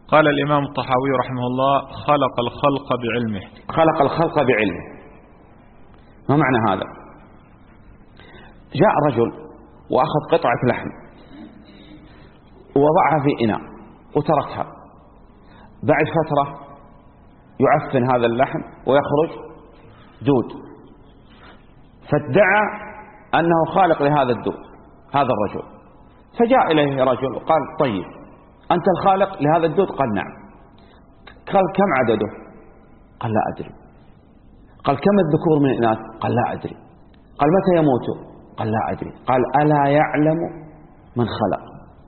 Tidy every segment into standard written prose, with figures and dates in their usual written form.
قال الإمام الطحاوي رحمه الله: خلق الخلق بعلمه. خلق الخلق بعلمه، ما معنى هذا؟ جاء رجل وأخذ قطعة لحم ووضعها في إناء وتركها، بعد فترة يعفن هذا اللحم ويخرج دود، فادعى أنه خالق لهذا الدود هذا الرجل، فجاء إليه رجل وقال: طيب أنت الخالق لهذا الدود؟ قال: نعم. قال: كم عدده؟ قال: لا أدري. قال: كم الذكور من الإناث؟ قال: لا أدري. قال: متى يموت؟ قال: لا أدري. قال: ألا يعلم من خلق؟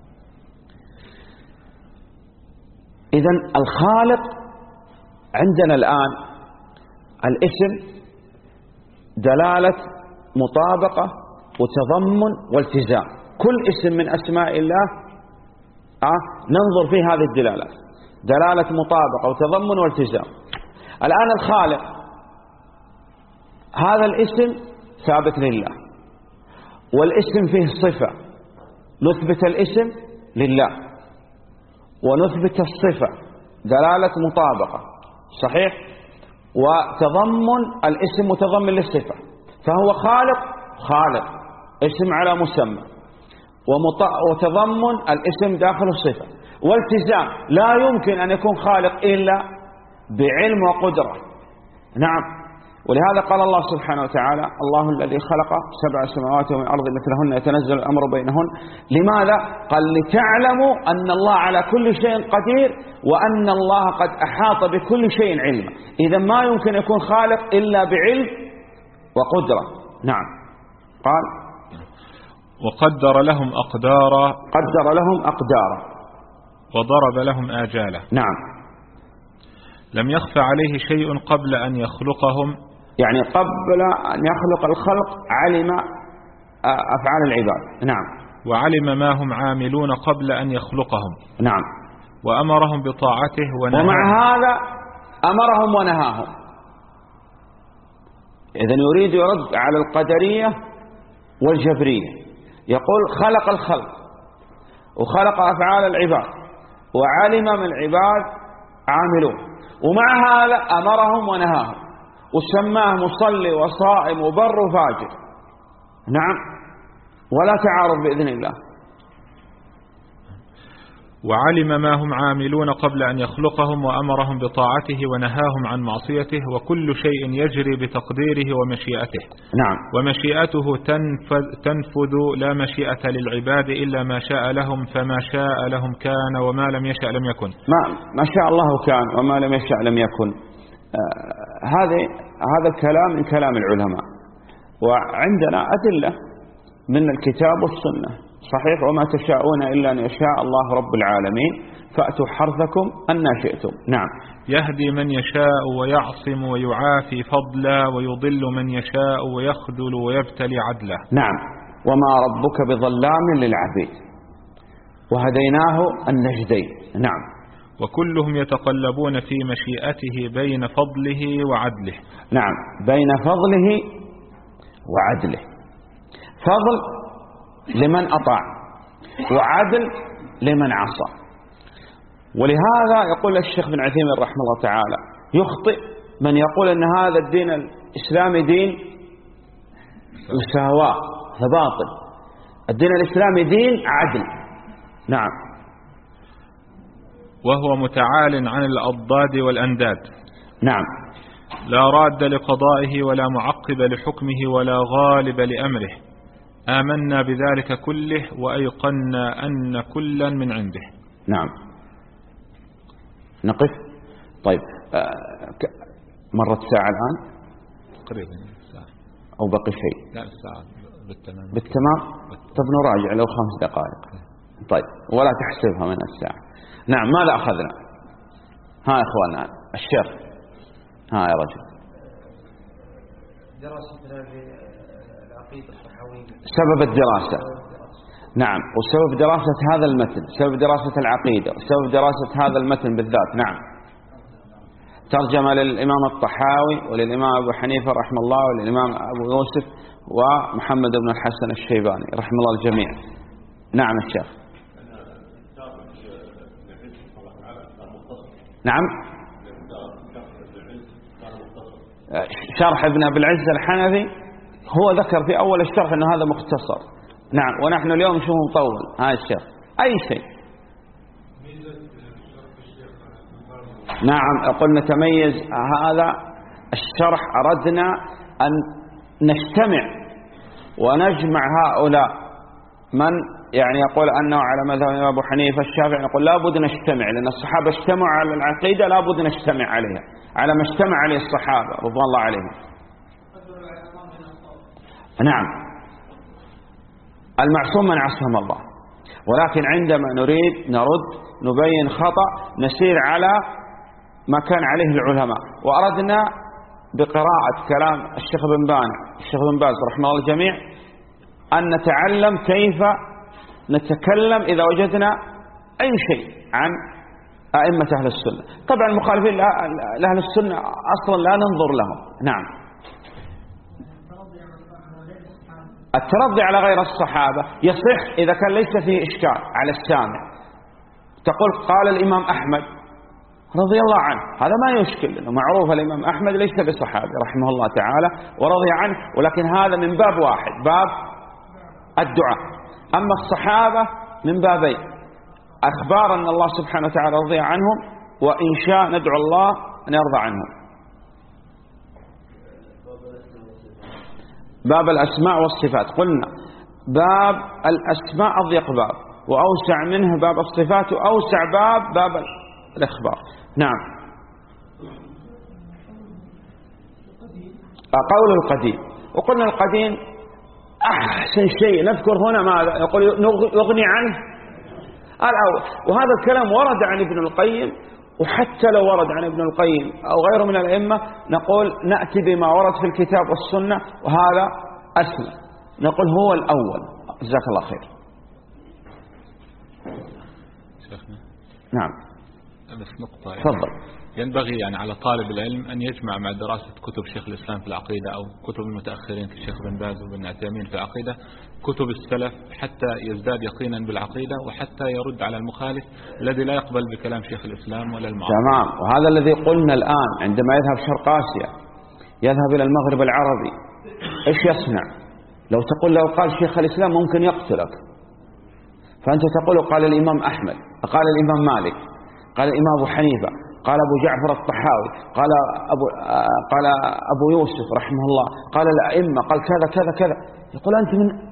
إذن الخالق عندنا الآن الاسم دلالة مطابقة وتضمن والتزام، كل اسم من أسماء الله ننظر فيه هذه الدلالات، دلالة مطابقة وتضمن والتزام. الآن الخالق هذا الاسم ثابت لله، والاسم فيه صفة، نثبت الاسم لله ونثبت الصفة دلالة مطابقة صحيح، وتضمن الاسم متضمن للصفة، فهو خالق اسم على مسمى، وتضمن الاسم داخل الصفة، والتزام لا يمكن أن يكون خالق إلا بعلم وقدرة. نعم، ولهذا قال الله سبحانه وتعالى: الله الذي خلق 7 سماوات ومن الأرض مثلهن يتنزل الأمر بينهن. لماذا؟ قال: لتعلموا أن الله على كل شيء قدير وأن الله قد أحاط بكل شيء علما. إذا ما يمكن يكون خالق إلا بعلم وقدرة. نعم. قال: وقدر لهم أقدارا. قدر لهم أقدارا وضرب لهم آجالا. نعم. لم يخفى عليه شيء قبل أن يخلقهم، يعني قبل أن يخلق الخلق علم أفعال العباد. نعم. وعلم ما هم عاملون قبل أن يخلقهم. نعم. وأمرهم بطاعته ونهاهم. ومع هذا أمرهم ونهاهم. إذن يريد يرد على القدرية والجبرية، يقول: خلق الخلق وخلق أفعال العباد وعلم من العباد عاملون، ومع هذا أمرهم ونهاهم، وسماه مصلي وصائم وبر وفاجر. نعم. ولا تعارض بإذن الله. وعلم ما هم عاملون قبل أن يخلقهم وأمرهم بطاعته ونهاهم عن معصيته، وكل شيء يجري بتقديره ومشيئته. نعم. ومشيئته تنفذ، لا مشيئة للعباد إلا ما شاء لهم، فما شاء لهم كان وما لم يشأ لم يكن. ما شاء الله كان وما لم يشأ لم يكن. هذا الكلام من كلام العلماء، وعندنا أدلة من الكتاب والسنة صحيح: وما تشاءون إلا أن يشاء الله رب العالمين، فأتوا حرثكم أن شئتم. نعم. يهدي من يشاء ويعصم ويعافي فضلا، ويضل من يشاء ويخذل ويبتلي عدلا. نعم. وما ربك بظلام للعبيد، وهديناه النجدين. نعم. وكلهم يتقلبون في مشيئته بين فضله وعدله. نعم، بين فضله وعدله. فضل لمن أطاع وعدل لمن عصى. ولهذا يقول الشيخ بن عثيمين رحمه الله تعالى: يخطئ من يقول أن هذا الدين الإسلامي دين مساواة، فباطل. الدين الإسلامي دين عدل. نعم. وهو متعال عن الأضداد والأنداد. نعم. لا راد لقضائه ولا معقب لحكمه ولا غالب لأمره. آمنا بذلك كله وأيقنا أن كلا من عنده. نعم. نقف. طيب، مرت ساعة الآن تقريبا ساعة أو بقي شيء؟ لا، الساعة بالتمام. طب نراجع لو 5 دقائق. طيب، ولا تحسبها من الساعة. نعم. ماذا أخذنا؟ ها يا إخواننا الشيخ، ها يا رجل. دراستنا للعقيدة الطحاوية. سبب الدراسة. نعم. وسبب دراسة هذا المتن، سبب دراسة العقيدة، وسبب دراسة هذا المتن بالذات. نعم. ترجمة للإمام الطحاوي وللإمام أبو حنيفة رحمه الله وللإمام أبو يوسف ومحمد بن الحسن الشيباني رحمه الله الجميع. نعم الشيخ. نعم. شرح ابن أبي العز الحنفي هو ذكر في أول الشرح أن هذا مختصر. نعم. ونحن اليوم نشوفه مطول هذا الشرح أي شيء. نعم. قلنا تميز هذا الشرح، أردنا أن نجتمع ونجمع هؤلاء من يعني يقول أنه على مذهب أبو حنيفة الشافعي، نقول لابد نجتمع، لأن الصحابة اجتمعوا على العقيدة لابد نجتمع عليها على ما اجتمع عليه الصحابة رضوان الله عليهم. نعم. المعصوم من عصم الله، ولكن عندما نريد نرد نبين خطأ نسير على ما كان عليه العلماء. وأردنا بقراءة كلام الشيخ بن باز رحمه الله الجميع أن نتعلم كيف نتكلم إذا وجدنا أي شيء عن أئمة أهل السنة. طبعا المخالفين لأهل السنة أصلا لا ننظر لهم. نعم. الترضي على غير الصحابة يصح إذا كان ليس فيه إشكال على السامع. تقول قال الإمام أحمد رضي الله عنه، هذا ما يشكل، لأنه معروف الإمام أحمد ليس بصحابي رحمه الله تعالى ورضي عنه، ولكن هذا من باب واحد، باب الدعاء. أما الصحابة من بابين: أخبار أن الله سبحانه وتعالى رضي عنهم، وإن شاء ندعو الله أن يرضى عنهم. باب الأسماء والصفات قلنا باب الأسماء أضيق باب، وأوسع منه باب الصفات، وأوسع باب الإخبار. نعم. قول القديم، وقلنا القديم أحسن شيء نذكر هنا ماذا يقول يغني عنه الأول، وهذا الكلام ورد عن ابن القيم، وحتى لو ورد عن ابن القيم أو غيره من الأئمة نقول نأتي بما ورد في الكتاب والسنة، وهذا أسمى، نقول هو الأول. جزاك الله خير. شيخنا. نعم. بس نقطة يعني تفضل. ينبغي يعني على طالب العلم أن يجمع مع دراسة كتب شيخ الإسلام في العقيدة أو كتب المتأخرين كالشيخ بن باز وبن عثيمين في العقيدة، كتب السلف، حتى يزداد يقينا بالعقيدة، وحتى يرد على المخالف الذي لا يقبل بكلام شيخ الإسلام ولا المعارض. تمام. وهذا الذي قلنا الآن، عندما يذهب شرق آسيا، يذهب إلى المغرب العربي، إيش يصنع؟ لو تقول له قال شيخ الإسلام ممكن يقتلك، فأنت تقول قال الإمام أحمد، قال الإمام مالك، قال الإمام أبو حنيفة، قال أبو جعفر الطحاوي، قال أبو يوسف رحمه الله، قال الأئمة، قال كذا كذا كذا. يقول أنت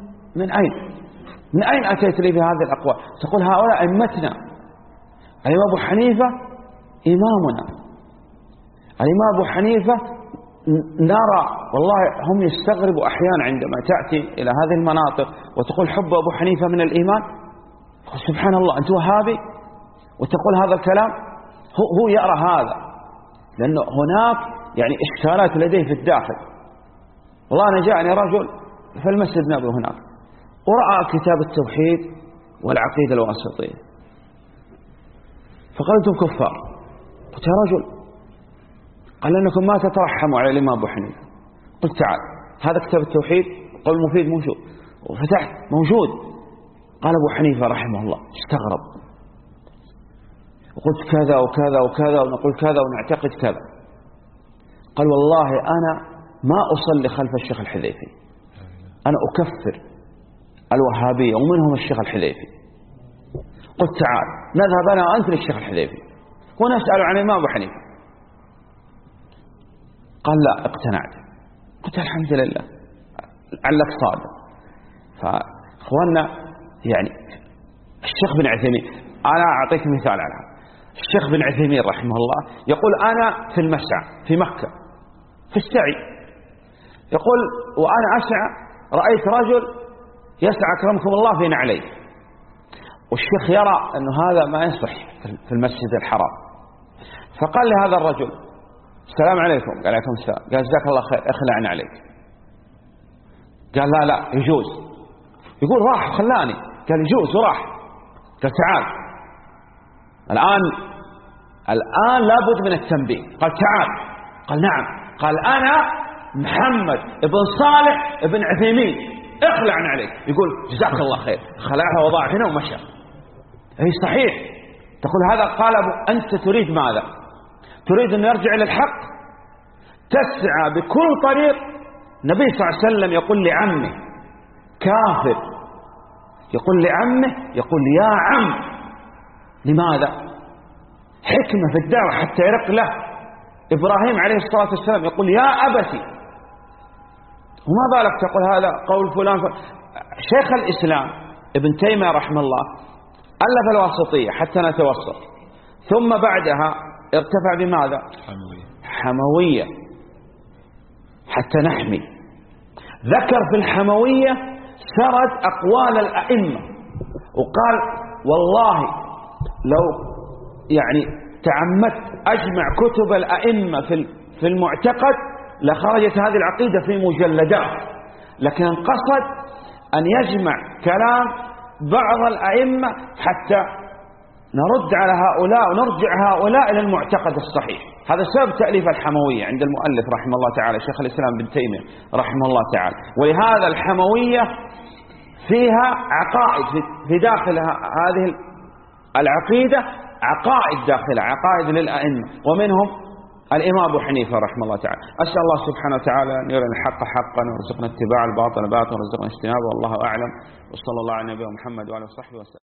من أين أتيت لي بهذه الأقوال؟ تقول هؤلاء أئمتنا. الإمام أبو حنيفة إمامنا، الإمام أبو حنيفة نرى والله هم يستغربوا أحيانا عندما تأتي إلى هذه المناطق وتقول حب أبو حنيفة من الإيمان. سبحان الله، أنت وهابي وتقول هذا الكلام؟ هو يرى هذا، لأنه هناك يعني إشكالات لديه في الداخل. والله أنا جاءني رجل في المسجد النبوي هناك ورأى كتاب التوحيد والعقيدة الواسطية، فقلت كفار. قلت يا رجل، قال لأنكم ما تترحموا على الإمام أبو حنيفة. قلت تعال، هذا كتاب التوحيد قول مفيد موجود، وفتحت موجود، قال أبو حنيفة رحمه الله. استغرب، وقلت كذا وكذا وكذا ونقول كذا ونعتقد كذا. قال والله أنا ما أصلي خلف الشيخ الحذيفي، أنا أكفر الوهابية ومنهم الشيخ الحذيفي. قلت تعال نذهب أنا وأنت للشيخ الحذيفي ونسأل عن الإمام أبو حنيفة. قال لا، اقتنعت. قلت الحمد لله علك صادق. فأخواننا يعني الشيخ بن عثيمين، أنا أعطيك مثال على هذا. الشيخ بن عثيمين رحمه الله يقول أنا في المسعى في مكة في السعي، يقول وأنا أسعى رأيت رجل يسعى أكرمكم الله في نعليه، والشيخ يرى أن هذا ما يصح في المسجد الحرام، فقال لهذا الرجل السلام عليكم. قال عليكم السلام. قال جزاك الله خير، اخلع عليك. قال لا لا يجوز. يقول راح خلاني، قال يجوز وراح. قال تعال الآن لابد من التنبيه. قال تعال. قال نعم. قال أنا محمد بن صالح بن عثيمين، اخلع عليك. يقول جزاك الله خير، خلعها وضع هنا ومشى. أي صحيح. تقول هذا قالب، أنت تريد ماذا؟ تريد أن يرجع للحق، تسعى بكل طريق. النبي صلى الله عليه وسلم يقول لعمه كافر، يقول لعمه، يقول يا عم. لماذا؟ حكمة في الدعوة حتى يرق له. إبراهيم عليه الصلاة والسلام يقول يا أبتي، وما بالك تقول هذا قول فلان. شيخ الإسلام ابن تيمية رحمه الله ألف الواسطية حتى نتوسط، ثم بعدها ارتفع بماذا؟ حموية حتى نحمي. ذكر في الحموية سرد أقوال الأئمة، وقال والله لو يعني تعمدت أجمع كتب الأئمة في المعتقد لخرجت هذه العقيدة في مجلدات، لكن قصد أن يجمع كلام بعض الأئمة حتى نرد على هؤلاء ونرجع هؤلاء إلى المعتقد الصحيح. هذا سبب تأليف الحموية عند المؤلف رحمه الله تعالى شيخ الإسلام ابن تيمية رحمه الله تعالى. ولهذا الحموية فيها عقائد في داخل هذه العقيدة، عقائد داخلها، عقائد للأئمة، ومنهم الإمام أبو حنيفة رحمه الله تعالى. أسأل الله سبحانه وتعالى أن يرنا الحق حقا ويرزقنا اتباع الباطل باطلا ويرزقنا اجتنابه، والله أعلم. وصلى الله على نبينا محمد وعلى اله وصحبه وسلم.